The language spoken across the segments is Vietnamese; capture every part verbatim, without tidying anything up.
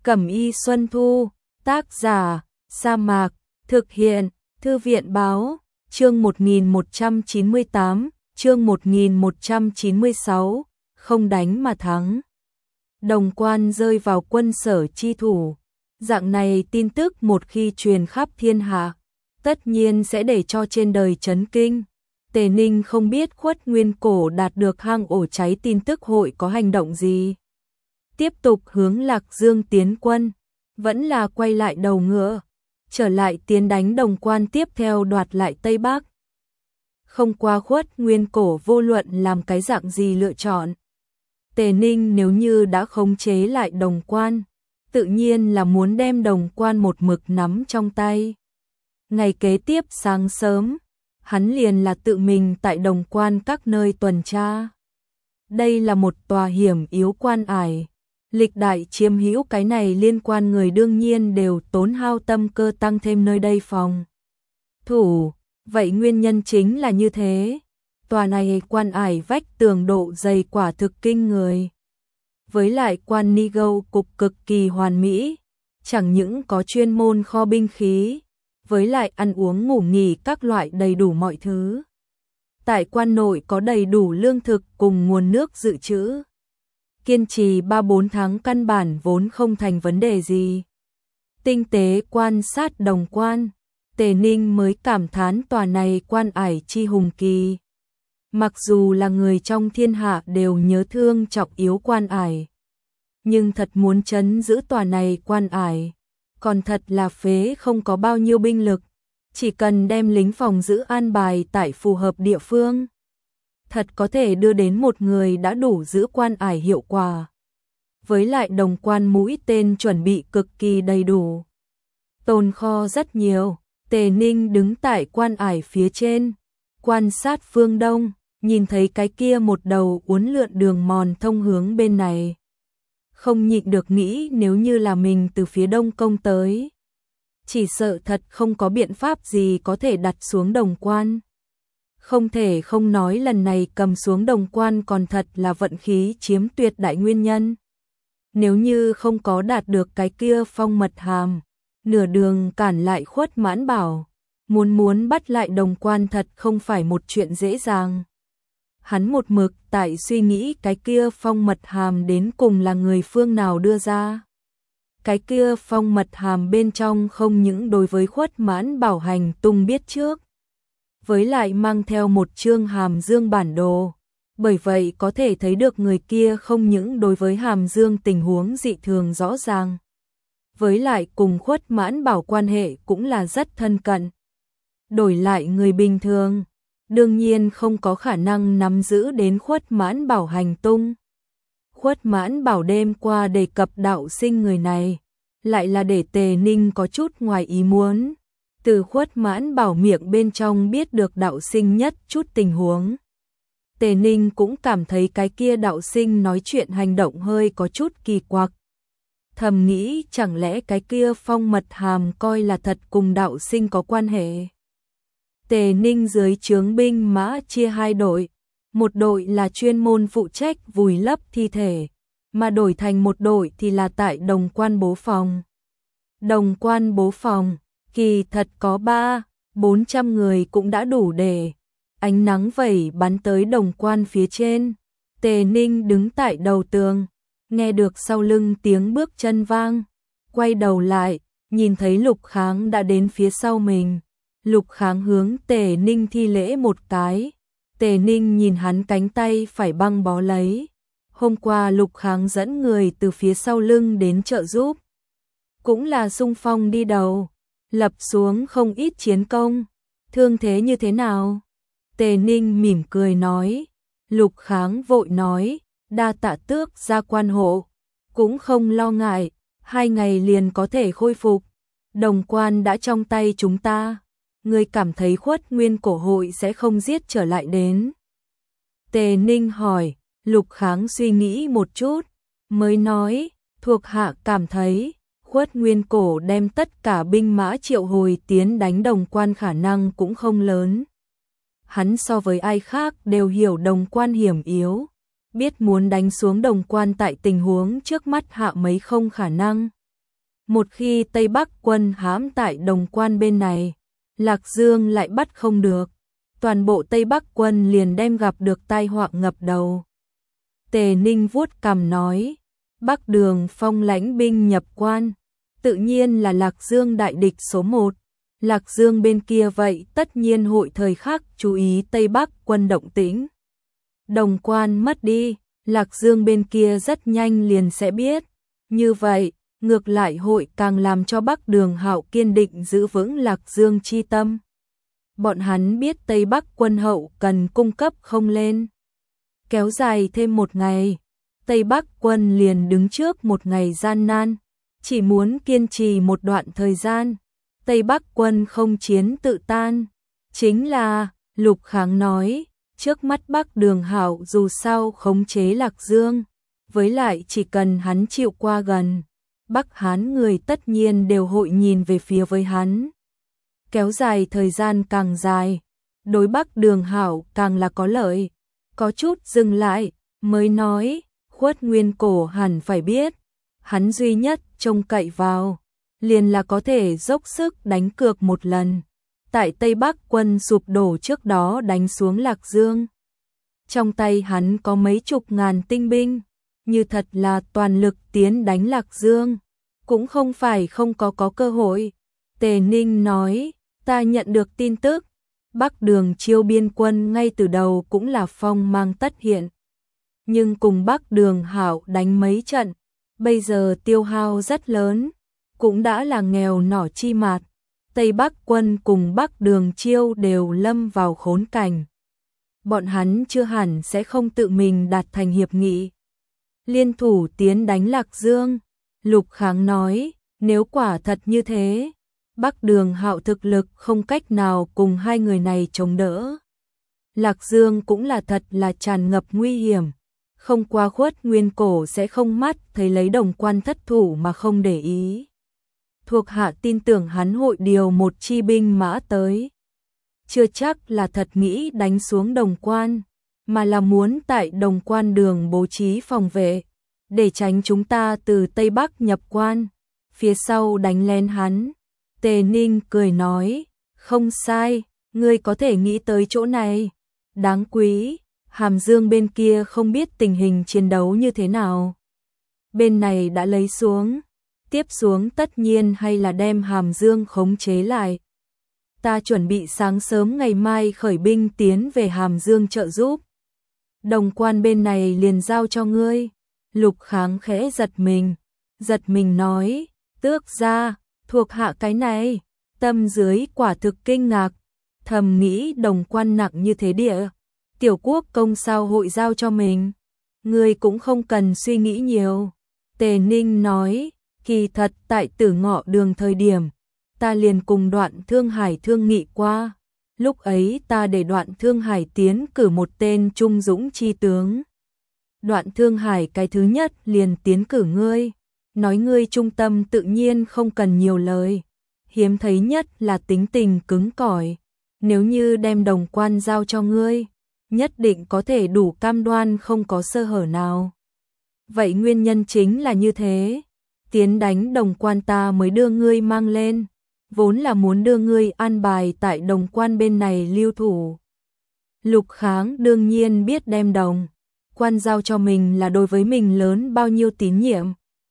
Cẩm y Xuân Thu, tác giả, Sa Mạc, thực hiện, Thư viện báo, chương một nghìn một trăm chín mươi tám, chương một nghìn một trăm chín mươi sáu, không đánh mà thắng. Đồng Quan rơi vào quân Sở chi thủ. Dạng này tin tức một khi truyền khắp thiên hạ, tất nhiên sẽ để cho trên đời chấn kinh. Tề Ninh không biết Khuất Nguyên Cổ đạt được hang ổ cháy tin tức hội có hành động gì. Tiếp tục hướng Lạc Dương tiến quân, vẫn là quay lại đầu ngựa, trở lại tiến đánh Đồng Quan, tiếp theo đoạt lại Tây Bắc. Không qua Khuất Nguyên Cổ vô luận làm cái dạng gì lựa chọn, Tề Ninh nếu như đã khống chế lại Đồng Quan, tự nhiên là muốn đem Đồng Quan một mực nắm trong tay. Ngày kế tiếp sáng sớm, hắn liền là tự mình tại Đồng Quan các nơi tuần tra. Đây là một tòa hiểm yếu quan ải, lịch đại chiếm hữu cái này liên quan người đương nhiên đều tốn hao tâm cơ tăng thêm nơi đây phòng thủ, vậy nguyên nhân chính là như thế. Tòa này quan ải vách tường độ dày quả thực kinh người. Với lại quan ni gâu cục cực kỳ hoàn mỹ, chẳng những có chuyên môn kho binh khí, với lại ăn uống ngủ nghỉ các loại đầy đủ mọi thứ. Tại quan nội có đầy đủ lương thực cùng nguồn nước dự trữ. Kiên trì ba bốn tháng căn bản vốn không thành vấn đề gì. Tinh tế quan sát Đồng Quan, Tề Ninh mới cảm thán tòa này quan ải chi hùng kỳ. Mặc dù là người trong thiên hạ đều nhớ thương trọng yếu quan ải, nhưng thật muốn trấn giữ tòa này quan ải, còn thật là phế không có bao nhiêu binh lực, chỉ cần đem lính phòng giữ an bài tại phù hợp địa phương, thật có thể đưa đến một người đã đủ giữ quan ải hiệu quả. Với lại Đồng Quan mũi tên chuẩn bị cực kỳ đầy đủ, tồn kho rất nhiều. Tề Ninh đứng tại quan ải phía trên, quan sát phương đông, nhìn thấy cái kia một đầu uốn lượn đường mòn thông hướng bên này. Không nhịn được nghĩ nếu như là mình từ phía đông công tới, chỉ sợ thật không có biện pháp gì có thể đặt xuống Đồng Quan. Không thể không nói lần này cầm xuống Đồng Quan còn thật là vận khí chiếm tuyệt đại nguyên nhân. Nếu như không có đạt được cái kia phong mật hàm, nửa đường cản lại Khuất Mãn Bảo, muốn muốn bắt lại Đồng Quan thật không phải một chuyện dễ dàng. Hắn một mực tại suy nghĩ cái kia phong mật hàm đến cùng là người phương nào đưa ra. Cái kia phong mật hàm bên trong không những đối với Khuất Mãn Bảo hành tung biết trước, với lại mang theo một chương Hàm Dương bản đồ, bởi vậy có thể thấy được người kia không những đối với Hàm Dương tình huống dị thường rõ ràng, với lại cùng Khuất Mãn Bảo quan hệ cũng là rất thân cận. Đổi lại người bình thường, đương nhiên không có khả năng nắm giữ đến Khuất Mãn Bảo hành tung. Khuất Mãn Bảo đêm qua đề cập Đạo Sinh người này, lại là để Tề Ninh có chút ngoài ý muốn. Từ Khuất Mãn Bảo miệng bên trong biết được Đạo Sinh nhất chút tình huống. Tề Ninh cũng cảm thấy cái kia Đạo Sinh nói chuyện hành động hơi có chút kỳ quặc. Thầm nghĩ chẳng lẽ cái kia phong mật hàm coi là thật cùng Đạo Sinh có quan hệ. Tề Ninh dưới trướng binh mã chia hai đội, một đội là chuyên môn phụ trách vùi lấp thi thể, mà đổi thành một đội thì là tại Đồng Quan bố phòng. Đồng Quan bố phòng, kỳ thật có ba, bốn trăm người cũng đã đủ để. Ánh nắng vẩy bắn tới Đồng Quan phía trên, Tề Ninh đứng tại đầu tường, nghe được sau lưng tiếng bước chân vang, quay đầu lại, nhìn thấy Lục Kháng đã đến phía sau mình. Lục Kháng hướng Tề Ninh thi lễ một cái. Tề Ninh nhìn hắn cánh tay phải băng bó lấy. Hôm qua Lục Kháng dẫn người từ phía sau lưng đến trợ giúp, cũng là xung phong đi đầu, lập xuống không ít chiến công. Thương thế như thế nào? Tề Ninh mỉm cười nói. Lục Kháng vội nói, đa tạ tước gia quan hộ, cũng không lo ngại, hai ngày liền có thể khôi phục. Đồng Quan đã trong tay chúng ta. Người cảm thấy Khuất Nguyên Cổ hội sẽ không giết trở lại đến? Tề Ninh hỏi. Lục Kháng suy nghĩ một chút, mới nói, thuộc hạ cảm thấy, Khuất Nguyên Cổ đem tất cả binh mã triệu hồi tiến đánh Đồng Quan khả năng cũng không lớn. Hắn so với ai khác đều hiểu Đồng Quan hiểm yếu, biết muốn đánh xuống Đồng Quan tại tình huống trước mắt hạ mấy không khả năng, Một khi Tây Bắc quân hãm tại Đồng Quan bên này, Lạc Dương lại bắt không được, toàn bộ Tây Bắc quân liền đem gặp được tai họa ngập đầu. Tề Ninh vuốt cằm nói, Bắc Đường Phong lãnh binh nhập quan, tự nhiên là Lạc Dương đại địch số một. Lạc Dương bên kia vậy tất nhiên hội thời khắc chú ý Tây Bắc quân động tĩnh. Đồng Quan mất đi, Lạc Dương bên kia rất nhanh liền sẽ biết. Như vậy, ngược lại hội càng làm cho Bắc Đường Hạo kiên định giữ vững Lạc Dương chi tâm. Bọn hắn biết Tây Bắc quân hậu cần cung cấp không lên. Kéo dài thêm một ngày, Tây Bắc quân liền đứng trước một ngày gian nan, chỉ muốn kiên trì một đoạn thời gian. Tây Bắc quân không chiến tự tan, chính là, Lục Kháng nói, trước mắt Bắc Đường Hạo dù sao khống chế Lạc Dương, với lại chỉ cần hắn chịu qua gần, Bắc Hán người tất nhiên đều hội nhìn về phía với hắn. Kéo dài thời gian càng dài, đối Bắc Đường Hạo càng là có lợi. Có chút dừng lại, mới nói, Khuất Nguyên Cổ hẳn phải biết, hắn duy nhất trông cậy vào, liền là có thể dốc sức đánh cược một lần, tại Tây Bắc quân sụp đổ trước đó đánh xuống Lạc Dương. Trong tay hắn có mấy chục ngàn tinh binh, như thật là toàn lực tiến đánh Lạc Dương, cũng không phải không có có cơ hội. Tề Ninh nói, ta nhận được tin tức, Bắc Đường Chiêu biên quân ngay từ đầu cũng là phong mang tất hiện. Nhưng cùng Bắc Đường Hạo đánh mấy trận, bây giờ tiêu hao rất lớn, cũng đã là nghèo nỏ chi mạt. Tây Bắc quân cùng Bắc Đường Chiêu đều lâm vào khốn cảnh. Bọn hắn chưa hẳn sẽ không tự mình đạt thành hiệp nghị. Liên thủ tiến đánh Lạc Dương, Lục Kháng nói, nếu quả thật như thế, Bắc Đường Hạo thực lực không cách nào cùng hai người này chống đỡ. Lạc Dương cũng là thật là tràn ngập nguy hiểm, không qua Khuất Nguyên Cổ sẽ không mắt thấy lấy Đồng Quan thất thủ mà không để ý. Thuộc hạ tin tưởng hắn hội điều một chi binh mã tới. Chưa chắc là thật nghĩ đánh xuống Đồng Quan, mà là muốn tại Đồng Quan đường bố trí phòng vệ, để tránh chúng ta từ Tây Bắc nhập quan, phía sau đánh lén hắn. Tề Ninh cười nói, không sai, ngươi có thể nghĩ tới chỗ này. Đáng quý, Hàm Dương bên kia không biết tình hình chiến đấu như thế nào. Bên này đã lấy xuống, tiếp xuống tất nhiên hay là đem Hàm Dương khống chế lại. Ta chuẩn bị sáng sớm ngày mai khởi binh tiến về Hàm Dương trợ giúp. Đồng Quan bên này liền giao cho ngươi. Lục Kháng khẽ giật mình, giật mình nói, tước ra, thuộc hạ cái này, tâm dưới quả thực kinh ngạc, thầm nghĩ Đồng Quan nặng như thế địa, tiểu quốc công sao hội giao cho mình, ngươi cũng không cần suy nghĩ nhiều. Tề Ninh nói, kỳ thật tại Tử Ngọ đường thời điểm, ta liền cùng Đoạn Thương Hải thương nghị qua, lúc ấy ta để Đoạn Thương Hải tiến cử một tên trung dũng chi tướng. Đoạn Thương Hải cái thứ nhất liền tiến cử ngươi, nói ngươi trung tâm tự nhiên không cần nhiều lời, hiếm thấy nhất là tính tình cứng cỏi, nếu như đem Đồng Quan giao cho ngươi, nhất định có thể đủ cam đoan không có sơ hở nào. Vậy nguyên nhân chính là như thế, tiến đánh Đồng Quan ta mới đưa ngươi mang lên, vốn là muốn đưa ngươi an bài tại Đồng Quan bên này lưu thủ. Lục Kháng đương nhiên biết đem Đồng Quan giao cho mình là đối với mình lớn bao nhiêu tín nhiệm.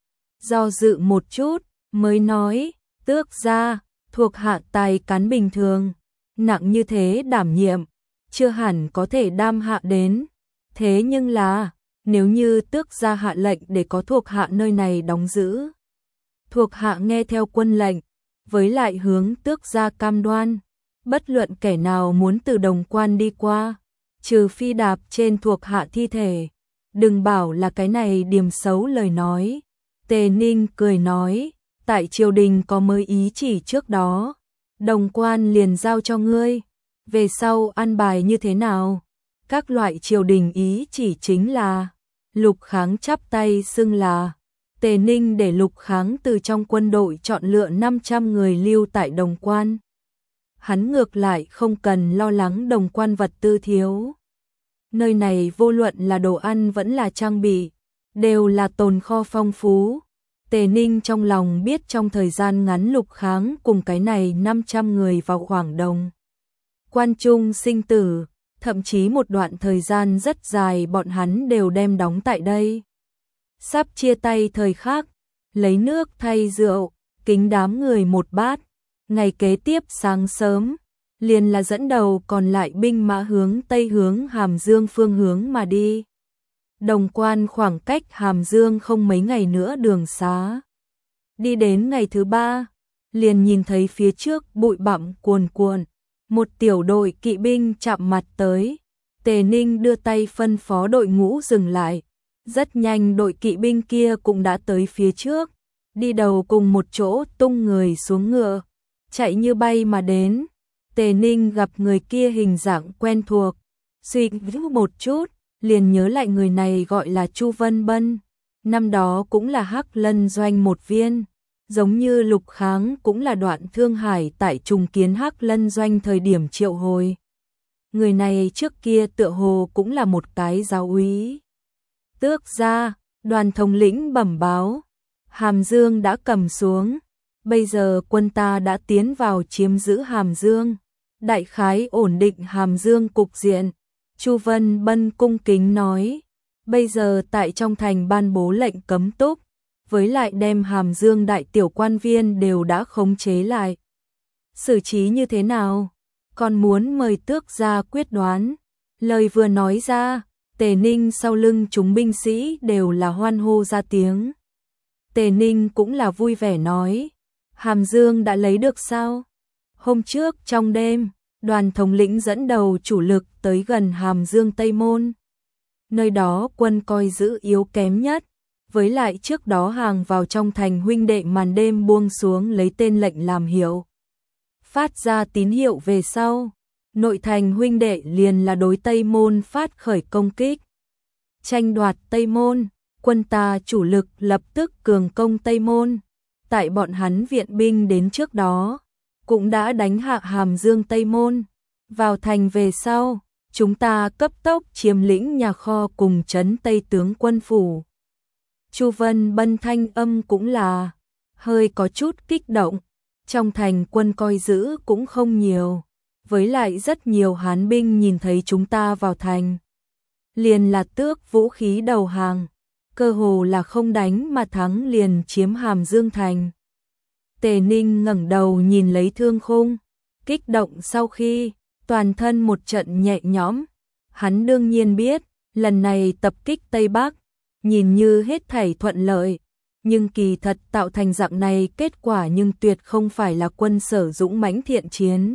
Do dự một chút, mới nói, tước ra, thuộc hạ tài cán bình thường, nặng như thế đảm nhiệm, chưa hẳn có thể đam hạ đến. Thế nhưng là, nếu như tước ra hạ lệnh để có thuộc hạ nơi này đóng giữ, thuộc hạ nghe theo quân lệnh, với lại hướng tước ra cam đoan, bất luận kẻ nào muốn từ Đồng Quan đi qua, trừ phi đạp trên thuộc hạ thi thể, đừng bảo là cái này điểm xấu lời nói. Tề Ninh cười nói, tại triều đình có mới ý chỉ trước đó, Đồng Quan liền giao cho ngươi, về sau ăn bài như thế nào? Các loại triều đình ý chỉ chính là, Lục Kháng chắp tay xưng là, Tề Ninh để Lục Kháng từ trong quân đội chọn lựa năm trăm người lưu tại Đồng Quan. Hắn ngược lại không cần lo lắng Đồng Quan vật tư thiếu. Nơi này vô luận là đồ ăn vẫn là trang bị, đều là tồn kho phong phú. Tề Ninh trong lòng biết trong thời gian ngắn Lục Kháng cùng cái này năm trăm người vào khoảng đồng quan trung sinh tử, thậm chí một đoạn thời gian rất dài bọn hắn đều đem đóng tại đây. Sắp chia tay thời khắc, lấy nước thay rượu, kính đám người một bát, ngày kế tiếp sáng sớm, liền là dẫn đầu còn lại binh mã hướng tây hướng Hàm Dương phương hướng mà đi. Đồng quan khoảng cách Hàm Dương không mấy ngày nữa đường xá. Đi đến ngày thứ ba, liền nhìn thấy phía trước bụi bặm cuồn cuộn, một tiểu đội kỵ binh chạm mặt tới. Tề Ninh đưa tay phân phó đội ngũ dừng lại. Rất nhanh đội kỵ binh kia cũng đã tới phía trước, đi đầu cùng một chỗ tung người xuống ngựa, chạy như bay mà đến. Tề Ninh gặp người kia hình dạng quen thuộc, suy nghĩ một chút, liền nhớ lại người này gọi là Chu Vân Bân, năm đó cũng là Hắc Lân doanh một viên, giống như Lục Kháng cũng là Đoạn Thương Hải tại trùng kiến Hắc Lân doanh thời điểm triệu hồi. Người này trước kia tựa hồ cũng là một cái giáo úy. Tước gia, đoàn thống lĩnh bẩm báo, Hàm Dương đã cầm xuống, bây giờ quân ta đã tiến vào chiếm giữ Hàm Dương, đại khái ổn định Hàm Dương cục diện. Chu Vân Bân cung kính nói, bây giờ tại trong thành ban bố lệnh cấm túc, với lại đem Hàm Dương đại tiểu quan viên đều đã khống chế lại. Xử trí như thế nào? Còn muốn mời tước gia quyết đoán. Lời vừa nói ra, Tề Ninh sau lưng chúng binh sĩ đều là hoan hô ra tiếng. Tề Ninh cũng là vui vẻ nói, Hàm Dương đã lấy được sao? Hôm trước trong đêm, đoàn thống lĩnh dẫn đầu chủ lực tới gần Hàm Dương Tây Môn. Nơi đó quân coi giữ yếu kém nhất, với lại trước đó hàng vào trong thành huynh đệ màn đêm buông xuống lấy tên lệnh làm hiệu. Phát ra tín hiệu về sau, nội thành huynh đệ liền là đối Tây Môn phát khởi công kích. Tranh đoạt Tây Môn, quân ta chủ lực lập tức cường công Tây Môn. Tại bọn hắn viện binh đến trước đó, cũng đã đánh hạ Hàm Dương Tây Môn. Vào thành về sau, chúng ta cấp tốc chiếm lĩnh nhà kho cùng trấn Tây tướng quân phủ. Chu Vân Bân thanh âm cũng là hơi có chút kích động. Trong thành quân coi giữ cũng không nhiều, với lại rất nhiều Hán binh nhìn thấy chúng ta vào thành, liền là tước vũ khí đầu hàng, cơ hồ là không đánh mà thắng liền chiếm Hàm Dương thành. Tề Ninh ngẩng đầu nhìn lấy Thương Khung, kích động sau khi toàn thân một trận nhẹ nhõm. Hắn đương nhiên biết, lần này tập kích Tây Bắc, nhìn như hết thảy thuận lợi, nhưng kỳ thật tạo thành dạng này kết quả nhưng tuyệt không phải là quân Sở dũng mãnh thiện chiến.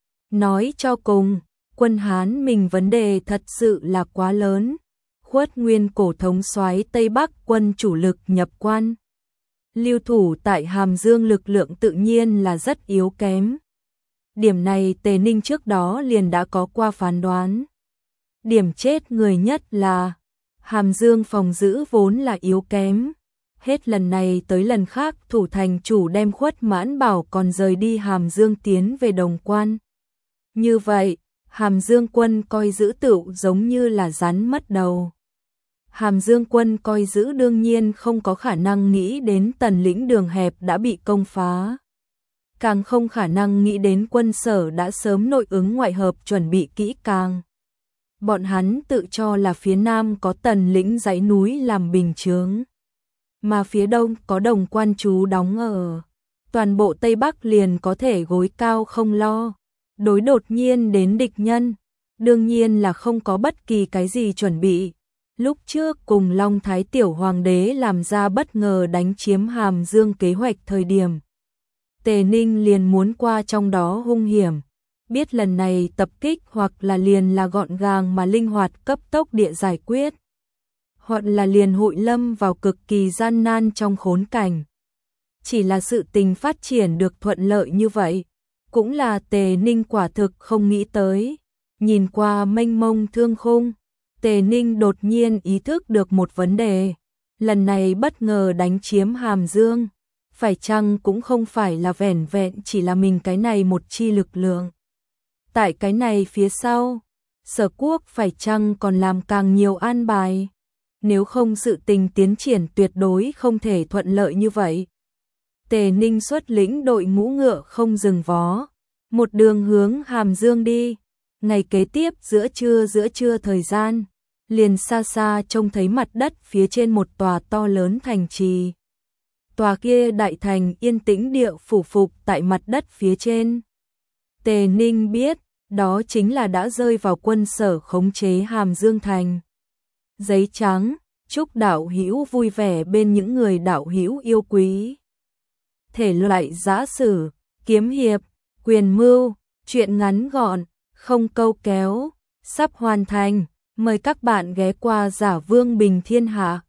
Nói cho cùng, quân Hán mình vấn đề thật sự là quá lớn. Khuất Nguyên cổ thống soái Tây Bắc quân chủ lực nhập quan, lưu thủ tại Hàm Dương lực lượng tự nhiên là rất yếu kém. Điểm này Tề Ninh trước đó liền đã có qua phán đoán. Điểm chết người nhất là Hàm Dương phòng giữ vốn là yếu kém. Hết lần này tới lần khác thủ thành chủ đem Khuất Mãn Bảo còn rời đi Hàm Dương tiến về Đồng Quan. Như vậy, Hàm Dương quân coi giữ tựu giống như là rắn mất đầu. Hàm Dương quân coi giữ đương nhiên không có khả năng nghĩ đến Tần lĩnh đường hẹp đã bị công phá. Càng không khả năng nghĩ đến quân Sở đã sớm nội ứng ngoại hợp chuẩn bị kỹ càng. Bọn hắn tự cho là phía nam có Tần lĩnh dãy núi làm bình chướng, mà phía đông có Đồng Quan trú đóng ở. Toàn bộ Tây Bắc liền có thể gối cao không lo. Đối đột nhiên đến địch nhân, đương nhiên là không có bất kỳ cái gì chuẩn bị. Lúc trước cùng Long Thái Tiểu Hoàng đế làm ra bất ngờ đánh chiếm Hàm Dương kế hoạch thời điểm, Tề Ninh liền muốn qua trong đó hung hiểm, biết lần này tập kích hoặc là liền là gọn gàng mà linh hoạt cấp tốc địa giải quyết, hoặc là liền hội lâm vào cực kỳ gian nan trong khốn cảnh. Chỉ là sự tình phát triển được thuận lợi như vậy, cũng là Tề Ninh quả thực không nghĩ tới. Nhìn qua mênh mông Thương Khung, Tề Ninh đột nhiên ý thức được một vấn đề. Lần này bất ngờ đánh chiếm Hàm Dương, phải chăng cũng không phải là vẻn vẹn chỉ là mình cái này một chi lực lượng. Tại cái này phía sau, Sở Quốc phải chăng còn làm càng nhiều an bài. nếu không sự tình tiến triển tuyệt đối không thể thuận lợi như vậy. Tề Ninh xuất lĩnh đội ngũ ngựa không dừng vó, một đường hướng Hàm Dương đi. Ngày kế tiếp giữa trưa giữa trưa thời gian, liền xa xa trông thấy mặt đất phía trên một tòa to lớn thành trì. Tòa kia đại thành yên tĩnh địa phủ phục tại mặt đất phía trên. Tề Ninh biết, đó chính là đã rơi vào quân sở khống chế Hàm Dương thành. Giấy trắng, chúc đạo hữu vui vẻ bên những người đạo hữu yêu quý. Thể loại giã sử, kiếm hiệp, quyền mưu, truyện ngắn gọn, không câu kéo, sắp hoàn thành. Mời các bạn ghé qua Giả Vương Bình Thiên Hạ.